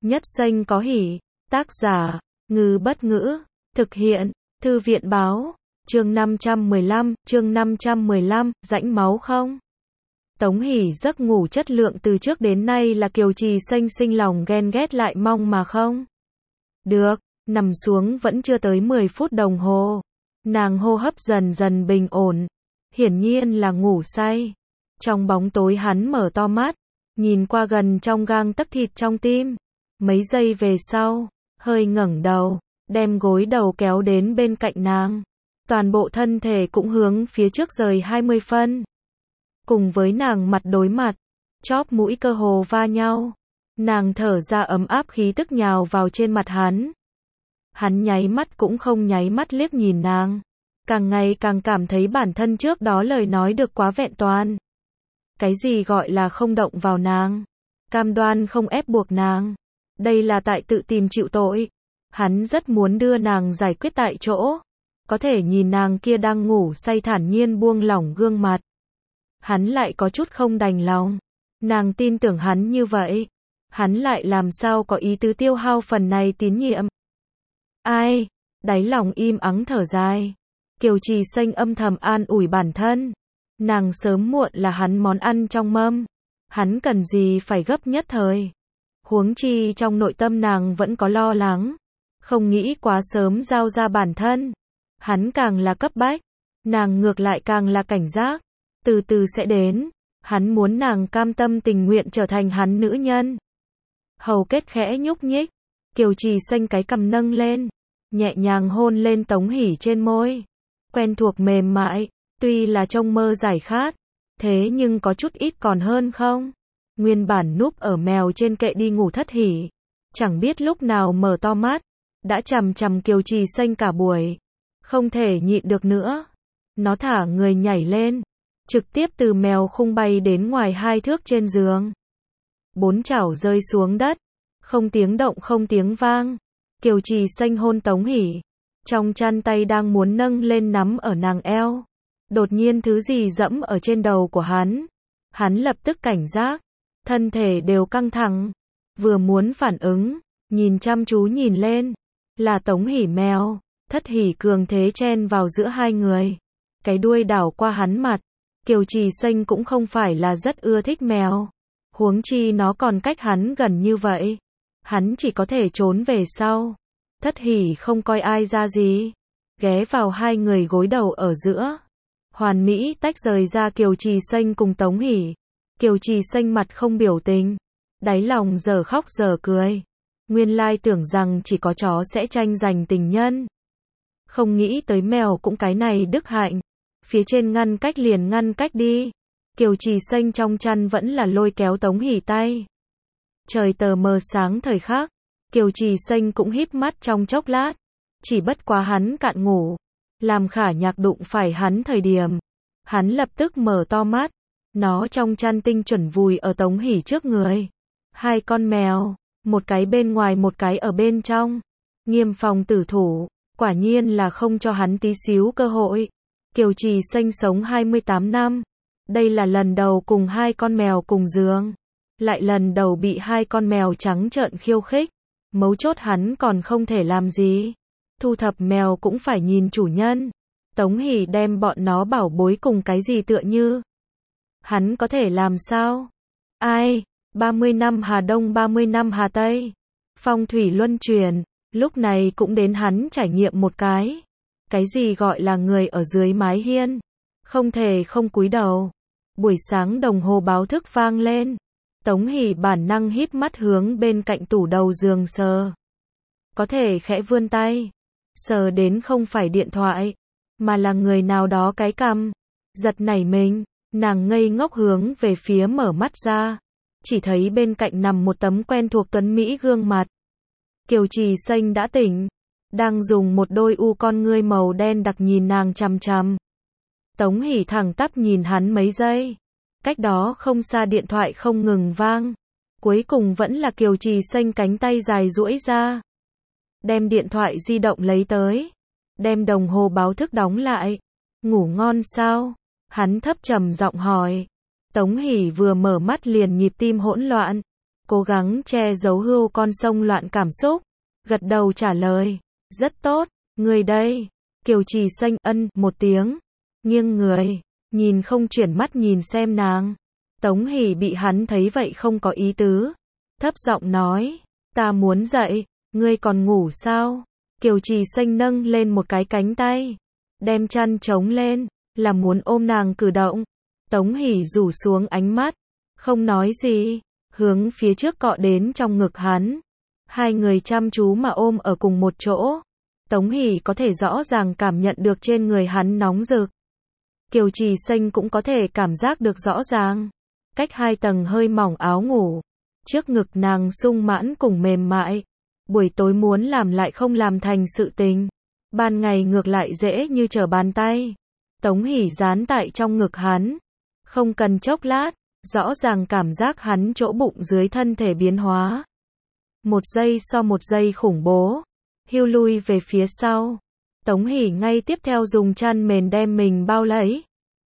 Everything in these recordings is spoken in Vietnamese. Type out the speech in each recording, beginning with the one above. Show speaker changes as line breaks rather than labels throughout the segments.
Nhất xanh có hỉ. Tác giả, Ngư Bất Ngữ. Thực hiện, Thư viện Báo. Chương 515, rãnh máu không? Tống Hỷ giấc ngủ chất lượng từ trước đến nay là Kiều Trì Xanh sinh lòng ghen ghét lại mong mà không được, nằm xuống vẫn chưa tới 10 phút đồng hồ. Nàng hô hấp dần dần bình ổn, hiển nhiên là ngủ say. Trong bóng tối hắn mở to mắt, nhìn qua gần trong gang tấc thịt trong tim. Mấy giây về sau, hơi ngẩng đầu, đem gối đầu kéo đến bên cạnh nàng. Toàn bộ thân thể cũng hướng phía trước rời 20 phân. Cùng với nàng mặt đối mặt, chóp mũi cơ hồ va nhau. Nàng thở ra ấm áp khí tức nhào vào trên mặt hắn. Hắn nháy mắt cũng không nháy mắt liếc nhìn nàng. Càng ngày càng cảm thấy bản thân trước đó lời nói được quá vẹn toàn. Cái gì gọi là không động vào nàng? Cam đoan không ép buộc nàng. Đây là tại tự tìm chịu tội. Hắn rất muốn đưa nàng giải quyết tại chỗ. Có thể nhìn nàng kia đang ngủ say thản nhiên buông lỏng gương mặt. Hắn lại có chút không đành lòng. Nàng tin tưởng hắn như vậy. Hắn lại làm sao có ý tứ tiêu hao phần này tín nhiệm. Ai? Đáy lòng im ắng thở dài. Kiều Trì Xanh âm thầm an ủi bản thân. Nàng sớm muộn là hắn món ăn trong mâm. Hắn cần gì phải gấp nhất thời. Huống chi trong nội tâm nàng vẫn có lo lắng. Không nghĩ quá sớm giao ra bản thân. Hắn càng là cấp bách. Nàng ngược lại càng là cảnh giác. Từ từ sẽ đến. Hắn muốn nàng cam tâm tình nguyện trở thành hắn nữ nhân. Hầu kết khẽ nhúc nhích. Kiều Trì Xanh cái cằm nâng lên. Nhẹ nhàng hôn lên Tống Hỷ trên môi. Quen thuộc mềm mại. Tuy là trong mơ giải khát. Thế nhưng có chút ít còn hơn không? Nguyên bản núp ở mèo trên kệ đi ngủ Thất Hỷ. Chẳng biết lúc nào mở to mắt. Đã chằm chằm Kiều Trì Xanh cả buổi. Không thể nhịn được nữa. Nó thả người nhảy lên. Trực tiếp từ mèo khung bay đến ngoài 2 thước trên giường. 4 chảo rơi xuống đất. Không tiếng động không tiếng vang. Kiều Trì Xanh hôn Tống Hỷ. Trong chăn tay đang muốn nâng lên nắm ở nàng eo. Đột nhiên thứ gì dẫm ở trên đầu của hắn. Hắn lập tức cảnh giác. Thân thể đều căng thẳng. Vừa muốn phản ứng. Nhìn chăm chú nhìn lên. Là Tống Hỷ mèo. Thất Hỷ cường thế chen vào giữa hai người. Cái đuôi đảo qua hắn mặt. Kiều Trì Xanh cũng không phải là rất ưa thích mèo. Huống chi nó còn cách hắn gần như vậy. Hắn chỉ có thể trốn về sau. Thất Hỷ không coi ai ra gì. Ghé vào hai người gối đầu ở giữa. Hoàn mỹ tách rời ra Kiều Trì Xanh cùng Tống Hỷ. Kiều Trì Xanh mặt không biểu tình. Đáy lòng giờ khóc giờ cười. Nguyên lai tưởng rằng chỉ có chó sẽ tranh giành tình nhân. Không nghĩ tới mèo cũng cái này đức hạnh. Phía trên ngăn cách liền ngăn cách đi. Kiều Trì Xanh trong chăn vẫn là lôi kéo Tống Hỷ tay. Trời tờ mờ sáng thời khắc. Kiều Trì Xanh cũng híp mắt trong chốc lát. Chỉ bất quá hắn cạn ngủ. Làm Khả Nhạc đụng phải hắn thời điểm. Hắn lập tức mở to mắt. Nó trong chăn tinh chuẩn vùi ở Tống Hỷ trước người. 2 con mèo. Một cái bên ngoài một cái ở bên trong. Nghiêm phòng tử thủ. Quả nhiên là không cho hắn tí xíu cơ hội. Kiều Trì Xanh sống 28 năm. Đây là lần đầu cùng 2 con mèo cùng giường. Lại lần đầu bị 2 con mèo trắng trợn khiêu khích. Mấu chốt hắn còn không thể làm gì. Thu thập mèo cũng phải nhìn chủ nhân. Tống Hỷ đem bọn nó bảo bối cùng cái gì tựa như. Hắn có thể làm sao? Ai? 30 năm Hà Đông 30 năm Hà Tây. Phong thủy luân chuyển. Lúc này cũng đến hắn trải nghiệm một cái. Cái gì gọi là người ở dưới mái hiên. Không thể không cúi đầu. Buổi sáng đồng hồ báo thức vang lên. Tống Hỷ bản năng híp mắt hướng bên cạnh tủ đầu giường sờ. Có thể khẽ vươn tay. Sờ đến không phải điện thoại. Mà là người nào đó cái cằm. Giật nảy mình. Nàng ngây ngốc hướng về phía mở mắt ra. Chỉ thấy bên cạnh nằm một tấm quen thuộc tuấn mỹ gương mặt. Kiều Trì Xanh đã tỉnh. Đang dùng một đôi con ngươi màu đen đặc nhìn nàng chằm chằm. Tống Hỷ thẳng tắp nhìn hắn mấy giây. Cách đó không xa điện thoại không ngừng vang. Cuối cùng vẫn là Kiều Trì Xanh cánh tay dài duỗi ra. Đem điện thoại di động lấy tới. Đem đồng hồ báo thức đóng lại. Ngủ ngon sao? Hắn thấp trầm giọng hỏi. Tống Hỷ vừa mở mắt liền nhịp tim hỗn loạn. cố gắng che giấu hưu con sông loạn cảm xúc, gật đầu trả lời, rất tốt, người đây. Kiều Trì Xanh ân một tiếng, nghiêng người, nhìn không chuyển mắt nhìn xem nàng. Tống Hỷ bị hắn thấy vậy không có ý tứ, thấp giọng nói, ta muốn dậy, ngươi còn ngủ sao? Kiều Trì Xanh nâng lên một cái cánh tay, đem chăn chống lên, là muốn ôm nàng cử động. Tống Hỷ rủ xuống ánh mắt, không nói gì, hướng phía trước cọ đến trong ngực hắn. Hai người chăm chú mà ôm ở cùng một chỗ. Tống Hỷ có thể rõ ràng cảm nhận được trên người hắn nóng rực. Kiều Trì Xanh cũng có thể cảm giác được rõ ràng. Cách hai tầng hơi mỏng áo ngủ, trước ngực nàng sung mãn cùng mềm mại. Buổi tối muốn làm lại không làm thành sự tình, ban ngày ngược lại dễ như trở bàn tay. Tống Hỷ dán tại trong ngực hắn, không cần chốc lát, rõ ràng cảm giác hắn chỗ bụng dưới thân thể biến hóa. Một giây so một giây khủng bố, hưu lui về phía sau. Tống Hỷ ngay tiếp theo dùng chăn mền đem mình bao lấy.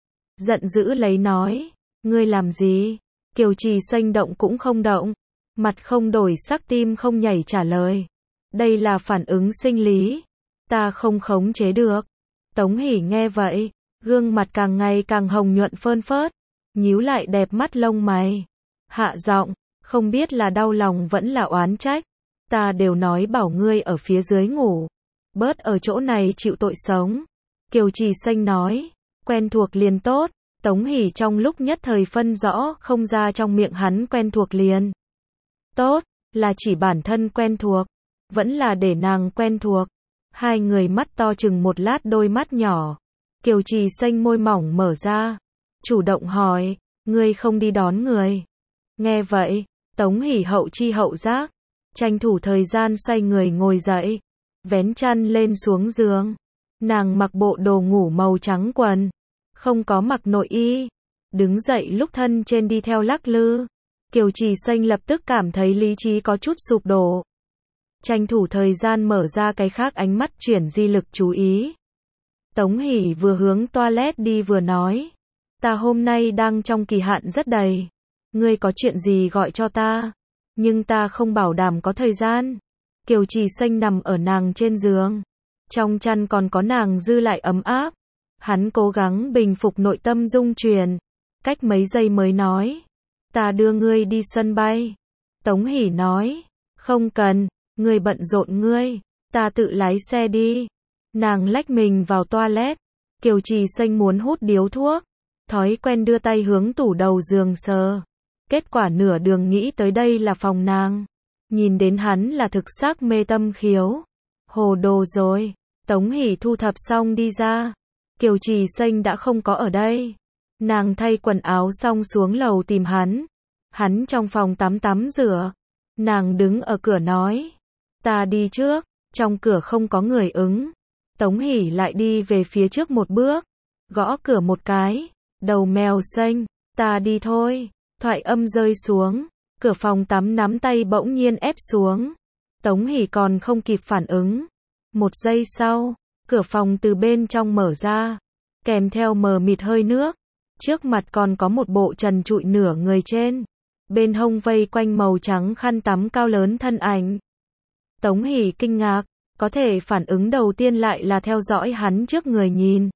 Giận dữ lấy nói, ngươi làm gì? Kiều Trì Xanh động cũng không động, mặt không đổi sắc tim không nhảy trả lời. Đây là phản ứng sinh lý, ta không khống chế được. Tống Hỷ nghe vậy, gương mặt càng ngày càng hồng nhuận phơn phớt, nhíu lại đẹp mắt lông mày. Hạ giọng, không biết là đau lòng vẫn là oán trách. Ta đều nói bảo ngươi ở phía dưới ngủ, bớt ở chỗ này chịu tội sống. Kiều Trì Xanh nói, quen thuộc liền tốt. Tống Hỷ trong lúc nhất thời phân rõ không ra trong miệng hắn quen thuộc liền tốt, là chỉ bản thân quen thuộc, vẫn là để nàng quen thuộc. Hai người mắt to chừng một lát đôi mắt nhỏ. Kiều Trì Xanh môi mỏng mở ra, chủ động hỏi, ngươi không đi đón người? Nghe vậy, Tống Hỷ hậu chi hậu giác, tranh thủ thời gian xoay người ngồi dậy, vén chăn lên xuống giường. Nàng mặc bộ đồ ngủ màu trắng quần, không có mặc nội y, đứng dậy lúc thân trên đi theo lắc lư. Kiều Trì Xanh lập tức cảm thấy lý trí có chút sụp đổ. Tranh thủ thời gian mở ra cái khác ánh mắt chuyển di lực chú ý. Tống Hỷ vừa hướng toilet đi vừa nói, ta hôm nay đang trong kỳ hạn rất đầy, ngươi có chuyện gì gọi cho ta, nhưng ta không bảo đảm có thời gian. Kiều Trì Xanh nằm ở nàng trên giường, trong chăn còn có nàng dư lại ấm áp. Hắn cố gắng bình phục nội tâm rung chuyển, cách mấy giây mới nói, ta đưa ngươi đi sân bay. Tống Hỷ nói, không cần, ngươi bận rộn ngươi, ta tự lái xe đi. Nàng lách mình vào toilet. Kiều Trì Xanh muốn hút điếu thuốc, thói quen đưa tay hướng tủ đầu giường sờ. Kết quả nửa đường nghĩ tới đây là phòng nàng, nhìn đến hắn là thực xác mê tâm khiếu. Hồ đồ rồi. Tống Hỷ thu thập xong đi ra, Kiều Trì Xanh đã không có ở đây. Nàng thay quần áo xong xuống lầu tìm hắn. Hắn trong phòng tắm rửa. Nàng đứng ở cửa nói, ta đi trước. Trong cửa không có người ứng. Tống Hỷ lại đi về phía trước một bước, gõ cửa một cái. Đầu mèo xanh, ta đi thôi. Thoại âm rơi xuống, cửa phòng tắm nắm tay bỗng nhiên ép xuống. Tống Hỷ còn không kịp phản ứng. Một giây sau, cửa phòng từ bên trong mở ra, kèm theo mờ mịt hơi nước. Trước mặt còn có một bộ trần trụi nửa người trên, bên hông vây quanh màu trắng khăn tắm cao lớn thân ảnh. Tống Hỷ kinh ngạc, có thể phản ứng đầu tiên lại là theo dõi hắn trước người nhìn.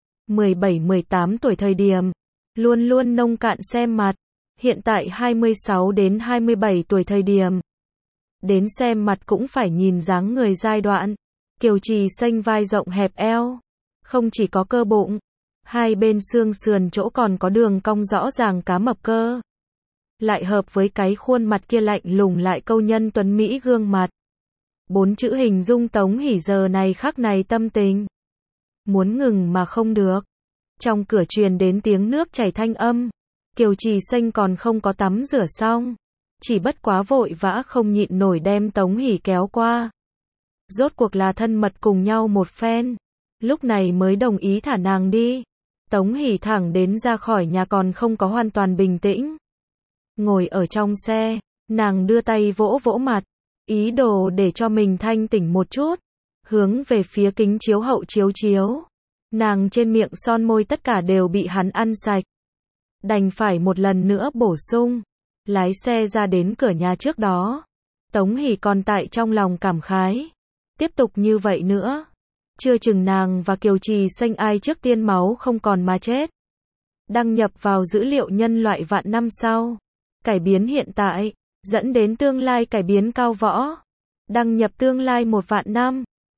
17-18 tuổi thời điểm, luôn luôn nông cạn xem mặt. Hiện tại 26 đến 27 tuổi thời điểm, đến xem mặt cũng phải nhìn dáng người giai đoạn. Kiều Trì Xanh vai rộng hẹp eo, không chỉ có cơ bụng, hai bên xương sườn chỗ còn có đường cong rõ ràng cá mập cơ. Lại hợp với cái khuôn mặt kia lạnh lùng lại câu nhân tuấn mỹ gương mặt. 4 chữ hình dung Tống Hỷ giờ này khắc này tâm tình. Muốn ngừng mà không được. Trong cửa truyền đến tiếng nước chảy thanh âm. Kiều Trì Xanh còn không có tắm rửa xong, chỉ bất quá vội vã không nhịn nổi đem Tống Hỷ kéo qua. Rốt cuộc là thân mật cùng nhau một phen, lúc này mới đồng ý thả nàng đi. Tống Hỷ thẳng đến ra khỏi nhà còn không có hoàn toàn bình tĩnh. Ngồi ở trong xe, nàng đưa tay vỗ vỗ mặt, ý đồ để cho mình thanh tỉnh một chút, hướng về phía kính chiếu hậu chiếu. Nàng trên miệng son môi tất cả đều bị hắn ăn sạch. Đành phải một lần nữa bổ sung, Lái xe ra đến cửa nhà trước đó. Tống Hỷ còn tại trong lòng cảm khái. Tiếp tục như vậy nữa. Chưa chừng nàng và Kiều Trì Xanh ai trước tiên máu không còn mà chết. Đăng nhập vào dữ liệu nhân loại vạn năm sau. Cải biến hiện tại. Dẫn đến tương lai cải biến cao võ. Đăng nhập tương lai 1 vạn năm.